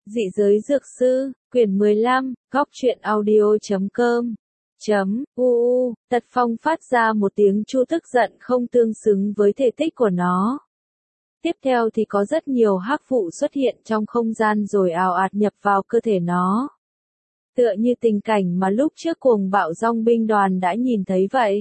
Dị giới dược sư, quyển 15, góc truyện audio.com. Tật Phong phát ra một tiếng chu tức giận không tương xứng với thể tích của nó. Tiếp theo thì có rất nhiều hắc vụ xuất hiện trong không gian rồi ào ạt nhập vào cơ thể nó. Tựa như tình cảnh mà lúc trước cuồng bạo dòng binh đoàn đã nhìn thấy vậy.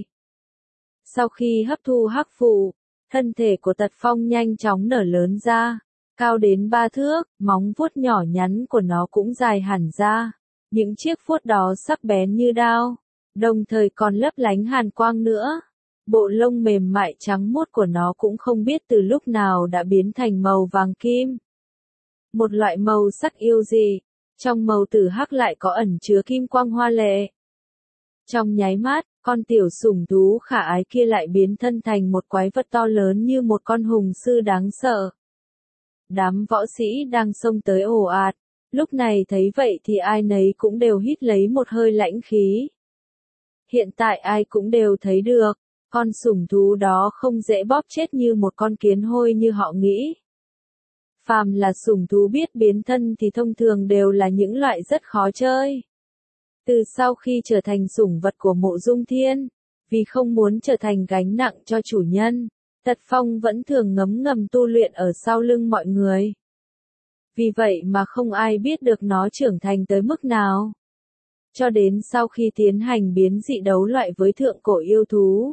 Sau khi hấp thu hắc vụ, thân thể của Tật Phong nhanh chóng nở lớn ra, cao đến 3 thước, móng vuốt nhỏ nhắn của nó cũng dài hẳn ra. Những chiếc vuốt đó sắc bén như đao, đồng thời còn lấp lánh hàn quang nữa. Bộ lông mềm mại trắng muốt của nó cũng không biết từ lúc nào đã biến thành màu vàng kim. Một loại màu sắc yêu dị, trong màu tử hắc lại có ẩn chứa kim quang hoa lệ. Trong nháy mắt, con tiểu sủng thú khả ái kia lại biến thân thành một quái vật to lớn như một con hùng sư đáng sợ. Đám võ sĩ đang xông tới ồ ạt, lúc này thấy vậy thì ai nấy cũng đều hít lấy một hơi lãnh khí. Hiện tại ai cũng đều thấy được, con sủng thú đó không dễ bóp chết như một con kiến hôi như họ nghĩ. Phàm là sủng thú biết biến thân thì thông thường đều là những loại rất khó chơi. Từ sau khi trở thành sủng vật của Mộ Dung Thiên, vì không muốn trở thành gánh nặng cho chủ nhân, Tật Phong vẫn thường ngấm ngầm tu luyện ở sau lưng mọi người. Vì vậy mà không ai biết được nó trưởng thành tới mức nào. Cho đến sau khi tiến hành biến dị đấu loại với thượng cổ yêu thú,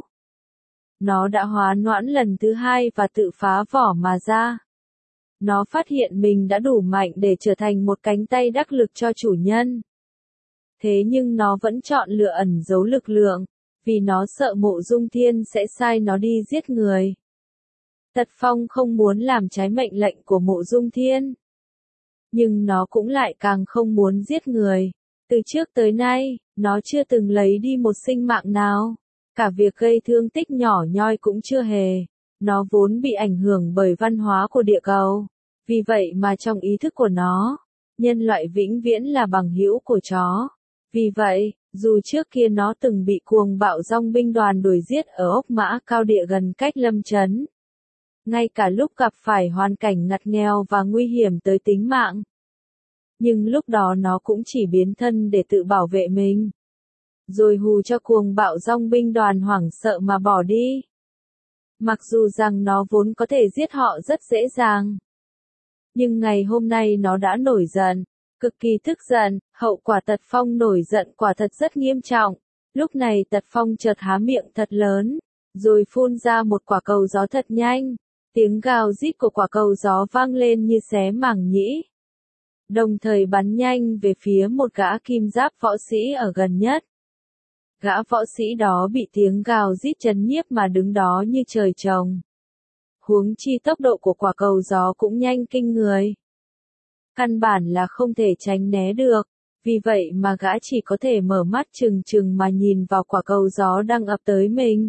nó đã hóa noãn lần thứ 2 và tự phá vỏ mà ra. Nó phát hiện mình đã đủ mạnh để trở thành một cánh tay đắc lực cho chủ nhân. Thế nhưng nó vẫn chọn lựa ẩn giấu lực lượng, vì nó sợ Mộ Dung Thiên sẽ sai nó đi giết người. Tật Phong không muốn làm trái mệnh lệnh của Mộ Dung Thiên. Nhưng nó cũng lại càng không muốn giết người. Từ trước tới nay, nó chưa từng lấy đi một sinh mạng nào. Cả việc gây thương tích nhỏ nhoi cũng chưa hề. Nó vốn bị ảnh hưởng bởi văn hóa của địa cầu. Vì vậy mà trong ý thức của nó, nhân loại vĩnh viễn là bằng hữu của chó. Vì vậy, dù trước kia nó từng bị cuồng bạo dòng binh đoàn đuổi giết ở ốc mã cao địa gần cách Lâm Trấn. Ngay cả lúc gặp phải hoàn cảnh ngặt nghèo và nguy hiểm tới tính mạng. Nhưng lúc đó nó cũng chỉ biến thân để tự bảo vệ mình. Rồi hù cho cuồng bạo dòng binh đoàn hoảng sợ mà bỏ đi. Mặc dù rằng nó vốn có thể giết họ rất dễ dàng. Nhưng ngày hôm nay nó đã nổi giận, cực kỳ tức giận, hậu quả Tật Phong nổi giận quả thật rất nghiêm trọng. Lúc này Tật Phong chợt há miệng thật lớn, rồi phun ra một quả cầu gió thật nhanh. Tiếng gào rít của quả cầu gió vang lên như xé màng nhĩ. Đồng thời bắn nhanh về phía một gã kim giáp võ sĩ ở gần nhất. Gã võ sĩ đó bị tiếng gào rít chấn nhiếp mà đứng đó như trời trồng. Huống chi tốc độ của quả cầu gió cũng nhanh kinh người. Căn bản là không thể tránh né được, vì vậy mà gã chỉ có thể mở mắt trừng trừng mà nhìn vào quả cầu gió đang ập tới mình.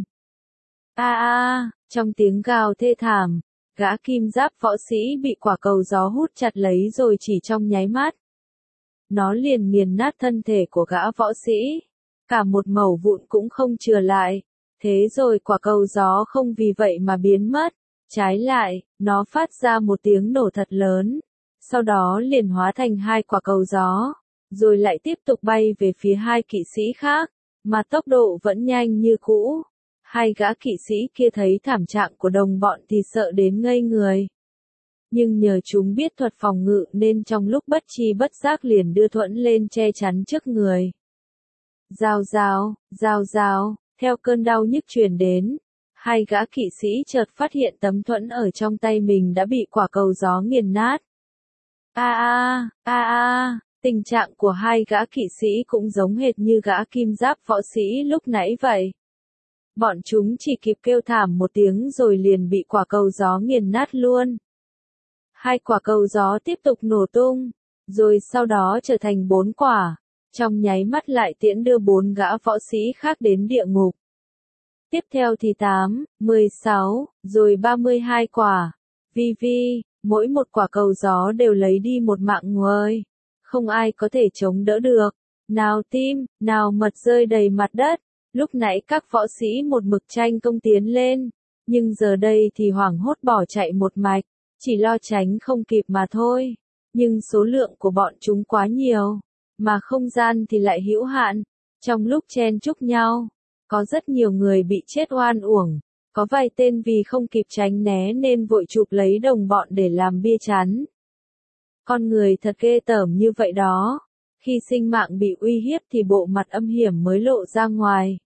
Trong tiếng gào thê thảm, gã kim giáp võ sĩ bị quả cầu gió hút chặt lấy rồi chỉ trong nháy mắt. Nó liền nghiền nát thân thể của gã võ sĩ, cả một mẩu vụn cũng không chừa lại. Thế rồi quả cầu gió không vì vậy mà biến mất, trái lại, nó phát ra một tiếng nổ thật lớn. Sau đó liền hóa thành 2 quả cầu gió, rồi lại tiếp tục bay về phía 2 kỵ sĩ khác, mà tốc độ vẫn nhanh như cũ. 2 gã kỵ sĩ kia thấy thảm trạng của đồng bọn thì sợ đến ngây người. Nhưng nhờ chúng biết thuật phòng ngự nên trong lúc bất tri bất giác liền đưa thuẫn lên che chắn trước người. Rào rào, theo cơn đau nhức truyền đến, 2 gã kỵ sĩ chợt phát hiện tấm thuẫn ở trong tay mình đã bị quả cầu gió nghiền nát. Tình trạng của 2 gã kỵ sĩ cũng giống hệt như gã kim giáp võ sĩ lúc nãy vậy. Bọn chúng chỉ kịp kêu thảm một tiếng rồi liền bị quả cầu gió nghiền nát luôn. 2 quả cầu gió tiếp tục nổ tung, rồi sau đó trở thành 4 quả, trong nháy mắt lại tiễn đưa 4 gã võ sĩ khác đến địa ngục. Tiếp theo thì 8, 16, rồi 32 quả. Mỗi một quả cầu gió đều lấy đi một mạng người. Không ai có thể chống đỡ được. Nào tim, nào mật rơi đầy mặt đất. Lúc nãy các võ sĩ một mực tranh công tiến lên. Nhưng giờ đây thì hoảng hốt bỏ chạy một mạch. Chỉ lo tránh không kịp mà thôi. Nhưng số lượng của bọn chúng quá nhiều, mà không gian thì lại hữu hạn. Trong lúc chen chúc nhau, có rất nhiều người bị chết oan uổng, có vài tên vì không kịp tránh né nên vội chụp lấy đồng bọn để làm bia chắn. Con người thật ghê tởm như vậy đó, khi sinh mạng bị uy hiếp thì bộ mặt âm hiểm mới lộ ra ngoài.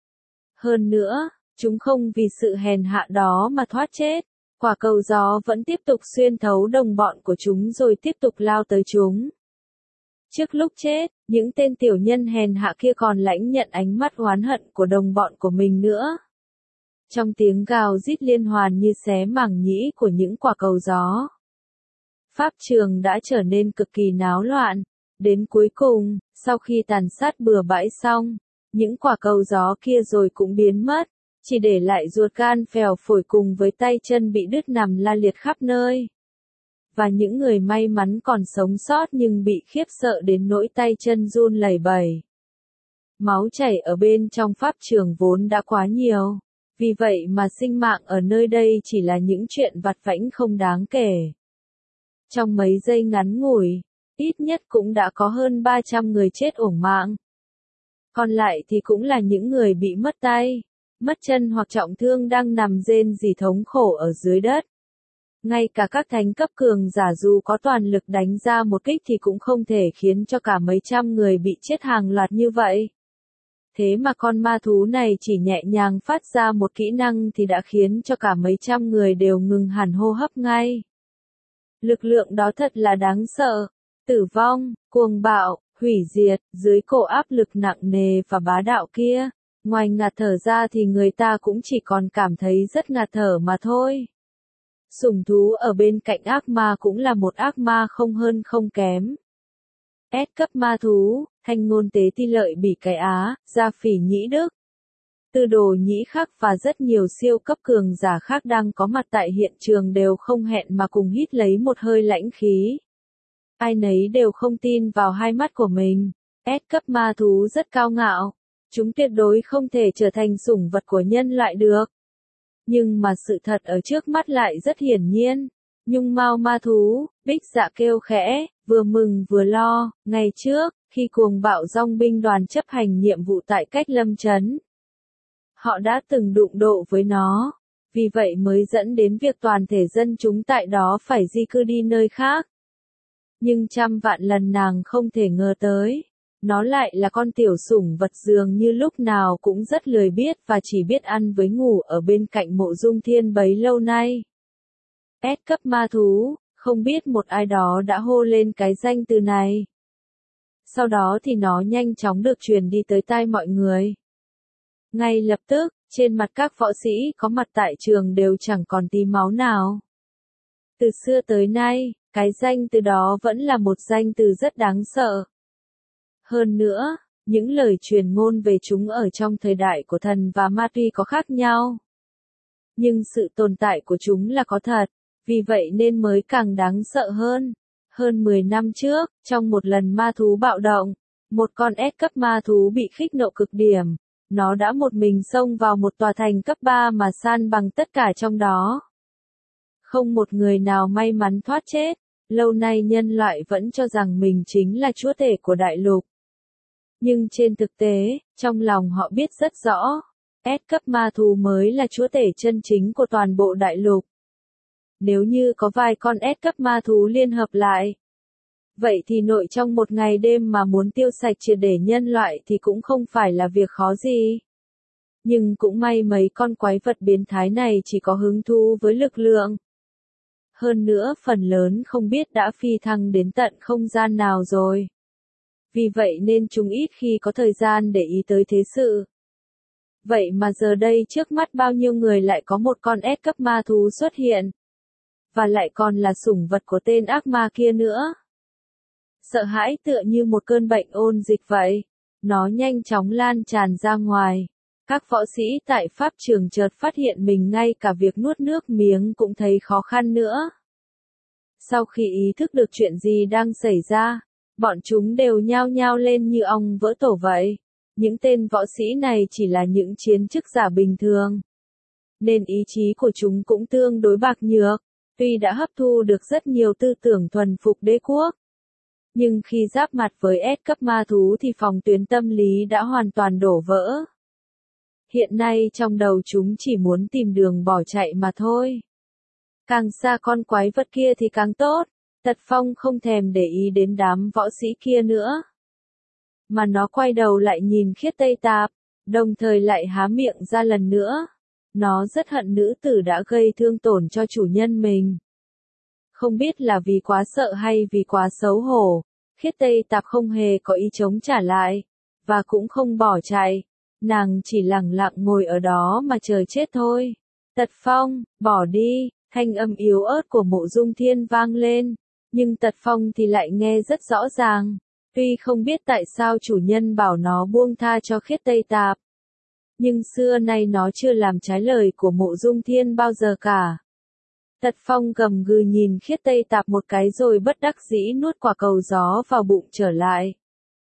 Hơn nữa, chúng không vì sự hèn hạ đó mà thoát chết, quả cầu gió vẫn tiếp tục xuyên thấu đồng bọn của chúng rồi tiếp tục lao tới chúng. Trước lúc chết, những tên tiểu nhân hèn hạ kia còn lãnh nhận ánh mắt oán hận của đồng bọn của mình nữa. Trong tiếng gào rít liên hoàn như xé màng nhĩ của những quả cầu gió, pháp trường đã trở nên cực kỳ náo loạn. Đến cuối cùng, sau khi tàn sát bừa bãi xong, những quả cầu gió kia rồi cũng biến mất, chỉ để lại ruột gan phèo phổi cùng với tay chân bị đứt nằm la liệt khắp nơi. Và những người may mắn còn sống sót nhưng bị khiếp sợ đến nỗi tay chân run lẩy bẩy. Máu chảy ở bên trong pháp trường vốn đã quá nhiều, vì vậy mà sinh mạng ở nơi đây chỉ là những chuyện vặt vãnh không đáng kể. Trong mấy giây ngắn ngủi, ít nhất cũng đã có hơn 300 người chết uổng mạng. Còn lại thì cũng là những người bị mất tay, mất chân hoặc trọng thương đang nằm rên rỉ thống khổ ở dưới đất. Ngay cả các thánh cấp cường giả dù có toàn lực đánh ra một kích thì cũng không thể khiến cho cả mấy trăm người bị chết hàng loạt như vậy. Thế mà con ma thú này chỉ nhẹ nhàng phát ra một kỹ năng thì đã khiến cho cả mấy trăm người đều ngừng hẳn hô hấp ngay. Lực lượng đó thật là đáng sợ. Tử vong, cuồng bạo, hủy diệt, dưới cổ áp lực nặng nề và bá đạo kia, ngoài ngạt thở ra thì người ta cũng chỉ còn cảm thấy rất ngạt thở mà thôi. Sủng thú ở bên cạnh ác ma cũng là một ác ma không hơn không kém. S cấp ma thú, Thanh Ngôn Tế Ti Lợi Bỉ Cái Á, Gia Phỉ Nhĩ Đức, Tư Đồ Nhĩ Khắc và rất nhiều siêu cấp cường giả khác đang có mặt tại hiện trường đều không hẹn mà cùng hít lấy một hơi lãnh khí. Ai nấy đều không tin vào hai mắt của mình. S cấp ma thú rất cao ngạo. Chúng tuyệt đối không thể trở thành sủng vật của nhân loại được. Nhưng mà sự thật ở trước mắt lại rất hiển nhiên. Nhung mao ma thú, Bích Dạ kêu khẽ, vừa mừng vừa lo. Ngày trước, khi cuồng bạo dòng binh đoàn chấp hành nhiệm vụ tại Cách Lâm Trấn, họ đã từng đụng độ với nó. Vì vậy mới dẫn đến việc toàn thể dân chúng tại đó phải di cư đi nơi khác. Nhưng trăm vạn lần nàng không thể ngờ tới, nó lại là con tiểu sủng vật dường như lúc nào cũng rất lười biếc và chỉ biết ăn với ngủ ở bên cạnh Mộ Dung Thiên bấy lâu nay. S cấp ma thú, không biết một ai đó đã hô lên cái danh từ này. Sau đó thì nó nhanh chóng được truyền đi tới tai mọi người. Ngay lập tức, trên mặt các võ sĩ có mặt tại trường đều chẳng còn tí máu nào. Từ xưa tới nay, cái danh từ đó vẫn là một danh từ rất đáng sợ. Hơn nữa, những lời truyền ngôn về chúng ở trong thời đại của thần và ma tuy có khác nhau. Nhưng sự tồn tại của chúng là có thật, vì vậy nên mới càng đáng sợ hơn. Hơn 10 năm trước, trong một lần ma thú bạo động, một con S cấp ma thú bị khích nộ cực điểm. Nó đã một mình xông vào một tòa thành cấp 3 mà san bằng tất cả trong đó. Không một người nào may mắn thoát chết. Lâu nay nhân loại vẫn cho rằng mình chính là chúa tể của đại lục. Nhưng trên thực tế, trong lòng họ biết rất rõ, S cấp ma thú mới là chúa tể chân chính của toàn bộ đại lục. Nếu như có vài con S cấp ma thú liên hợp lại, vậy thì nội trong một ngày đêm mà muốn tiêu sạch triệt để nhân loại thì cũng không phải là việc khó gì. Nhưng cũng may mấy con quái vật biến thái này chỉ có hứng thú với lực lượng. Hơn nữa phần lớn không biết đã phi thăng đến tận không gian nào rồi. Vì vậy nên chúng ít khi có thời gian để ý tới thế sự. Vậy mà giờ đây trước mắt bao nhiêu người lại có một con S cấp ma thú xuất hiện. Và lại còn là sủng vật của tên ác ma kia nữa. Sợ hãi tựa như một cơn bệnh ôn dịch vậy. Nó nhanh chóng lan tràn ra ngoài. Các võ sĩ tại pháp trường chợt phát hiện mình ngay cả việc nuốt nước miếng cũng thấy khó khăn nữa. Sau khi ý thức được chuyện gì đang xảy ra, bọn chúng đều nhao nhao lên như ong vỡ tổ vậy. Những tên võ sĩ này chỉ là những chiến chức giả bình thường, nên ý chí của chúng cũng tương đối bạc nhược. Tuy đã hấp thu được rất nhiều tư tưởng thuần phục đế quốc, nhưng khi giáp mặt với S cấp ma thú thì phòng tuyến tâm lý đã hoàn toàn đổ vỡ. Hiện nay trong đầu chúng chỉ muốn tìm đường bỏ chạy mà thôi. Càng xa con quái vật kia thì càng tốt. Tật Phong không thèm để ý đến đám võ sĩ kia nữa, mà nó quay đầu lại nhìn Khiết Tây Tạp, đồng thời lại há miệng ra lần nữa. Nó rất hận nữ tử đã gây thương tổn cho chủ nhân mình. Không biết là vì quá sợ hay vì quá xấu hổ, Khiết Tây Tạp không hề có ý chống trả lại, và cũng không bỏ chạy. Nàng chỉ lặng lặng ngồi ở đó mà chờ chết thôi. Tật Phong, bỏ đi, thanh âm yếu ớt của Mộ Dung Thiên vang lên, nhưng Tật Phong thì lại nghe rất rõ ràng. Tuy không biết tại sao chủ nhân bảo nó buông tha cho Khiết Tây Tạp, nhưng xưa nay nó chưa làm trái lời của Mộ Dung Thiên bao giờ cả. Tật Phong gầm gừ nhìn Khiết Tây Tạp một cái rồi bất đắc dĩ nuốt quả cầu gió vào bụng trở lại.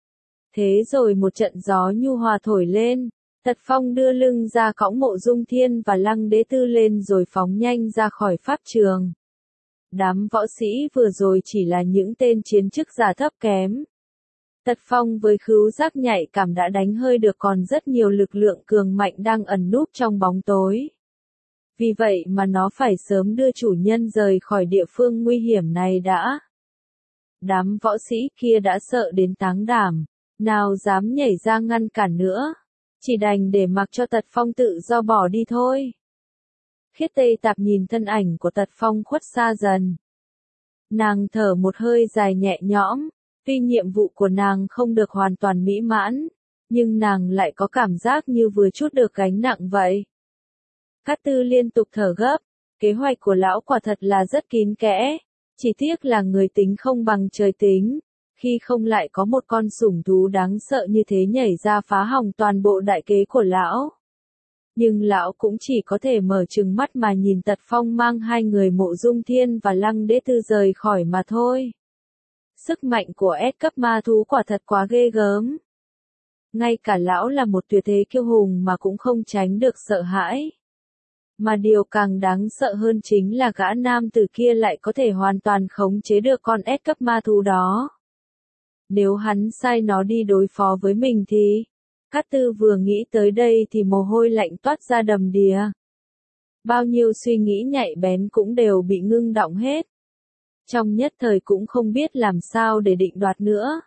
Thế rồi một trận gió nhu hòa thổi lên, Tật Phong đưa lưng ra cõng Mộ Dung Thiên và Lăng Đế Tư lên rồi phóng nhanh ra khỏi pháp trường. Đám võ sĩ vừa rồi chỉ là những tên chiến chức giả thấp kém. Tật Phong với khứu giác nhạy cảm đã đánh hơi được còn rất nhiều lực lượng cường mạnh đang ẩn núp trong bóng tối. Vì vậy mà nó phải sớm đưa chủ nhân rời khỏi địa phương nguy hiểm này đã. Đám võ sĩ kia đã sợ đến táng đảm, nào dám nhảy ra ngăn cản nữa, chỉ đành để mặc cho Tật Phong tự do bỏ đi thôi. Khiết Tây Tạp nhìn thân ảnh của Tật Phong khuất xa dần. Nàng thở một hơi dài nhẹ nhõm, tuy nhiệm vụ của nàng không được hoàn toàn mỹ mãn, nhưng nàng lại có cảm giác như vừa trút được gánh nặng vậy. Cát Tư liên tục thở gấp, kế hoạch của lão quả thật là rất kín kẽ, chỉ tiếc là người tính không bằng trời tính, khi không lại có một con sủng thú đáng sợ như thế nhảy ra phá hỏng toàn bộ đại kế của lão. Nhưng lão cũng chỉ có thể mở trừng mắt mà nhìn Tật Phong mang hai người Mộ Dung Thiên và Lăng Đế Tư rời khỏi mà thôi. Sức mạnh của S cấp ma thú quả thật quá ghê gớm. Ngay cả lão là một tuyệt thế kiêu hùng mà cũng không tránh được sợ hãi. Mà điều càng đáng sợ hơn chính là gã nam tử kia lại có thể hoàn toàn khống chế được con S cấp ma thú đó. Nếu hắn sai nó đi đối phó với mình thì... Cát Tư vừa nghĩ tới đây thì mồ hôi lạnh toát ra đầm đìa. Bao nhiêu suy nghĩ nhạy bén cũng đều bị ngưng đọng hết. Trong nhất thời cũng không biết làm sao để định đoạt nữa.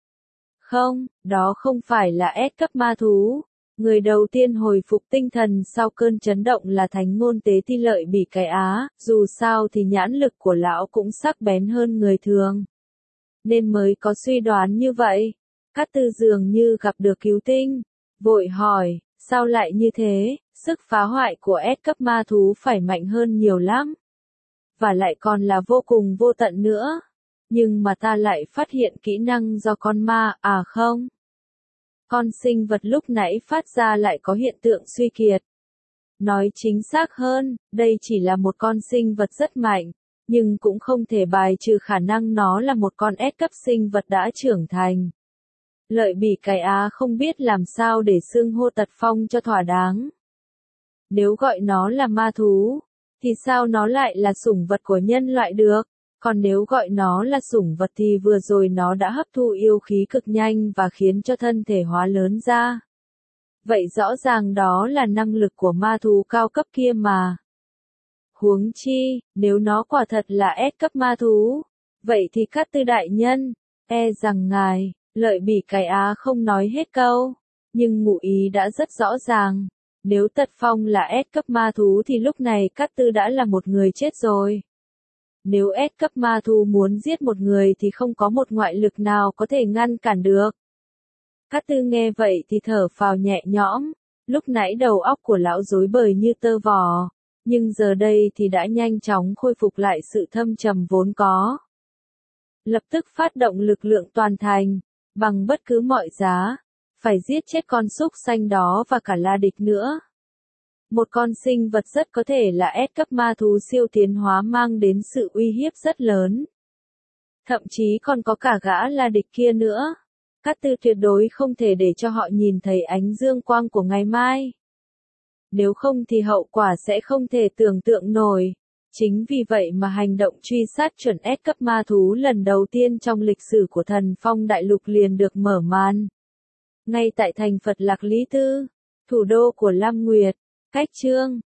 Không, đó không phải là S cấp ma thú. Người đầu tiên hồi phục tinh thần sau cơn chấn động là Thánh Ngôn Tế Ti Lợi Bỉ Cái Á, dù sao thì nhãn lực của lão cũng sắc bén hơn người thường. Nên mới có suy đoán như vậy. Cát Tư dường như gặp được cứu tinh, vội hỏi, sao lại như thế, sức phá hoại của S cấp ma thú phải mạnh hơn nhiều lắm. Và lại còn là vô cùng vô tận nữa. Nhưng mà ta lại phát hiện kỹ năng do con ma, à không. Con sinh vật lúc nãy phát ra lại có hiện tượng suy kiệt. Nói chính xác hơn, đây chỉ là một con sinh vật rất mạnh, nhưng cũng không thể bài trừ khả năng nó là một con S cấp sinh vật đã trưởng thành. Lợi Bỉ Cái Á không biết làm sao để xưng hô Tật Phong cho thỏa đáng. Nếu gọi nó là ma thú, thì sao nó lại là sủng vật của nhân loại được? Còn nếu gọi nó là sủng vật thì vừa rồi nó đã hấp thu yêu khí cực nhanh và khiến cho thân thể hóa lớn ra. Vậy rõ ràng đó là năng lực của ma thú cao cấp kia mà. Huống chi, nếu nó quả thật là S cấp ma thú, vậy thì Cát Tư đại nhân, e rằng ngài... Lợi Bỉ Cái Á không nói hết câu, nhưng ngụ ý đã rất rõ ràng. Nếu Tật Phong là S cấp ma thú thì lúc này Cát Tư đã là một người chết rồi. Nếu S cấp ma thú muốn giết một người thì không có một ngoại lực nào có thể ngăn cản được. Cát Tư nghe vậy thì thở phào nhẹ nhõm, lúc nãy đầu óc của lão rối bời như tơ vò, nhưng giờ đây thì đã nhanh chóng khôi phục lại sự thâm trầm vốn có. Lập tức phát động lực lượng toàn thành. Bằng bất cứ mọi giá, phải giết chết con súc sanh đó và cả La Địch nữa. Một con sinh vật rất có thể là S cấp ma thú siêu tiến hóa mang đến sự uy hiếp rất lớn. Thậm chí còn có cả gã La Địch kia nữa. Cát Tư tuyệt đối không thể để cho họ nhìn thấy ánh dương quang của ngày mai. Nếu không thì hậu quả sẽ không thể tưởng tượng nổi. Chính vì vậy mà hành động truy sát chuẩn S cấp ma thú lần đầu tiên trong lịch sử của Thần Phong Đại Lục liền được mở màn. Ngay tại thành Phật Lạc Lý Tư, thủ đô của Lam Nguyệt, cách Chương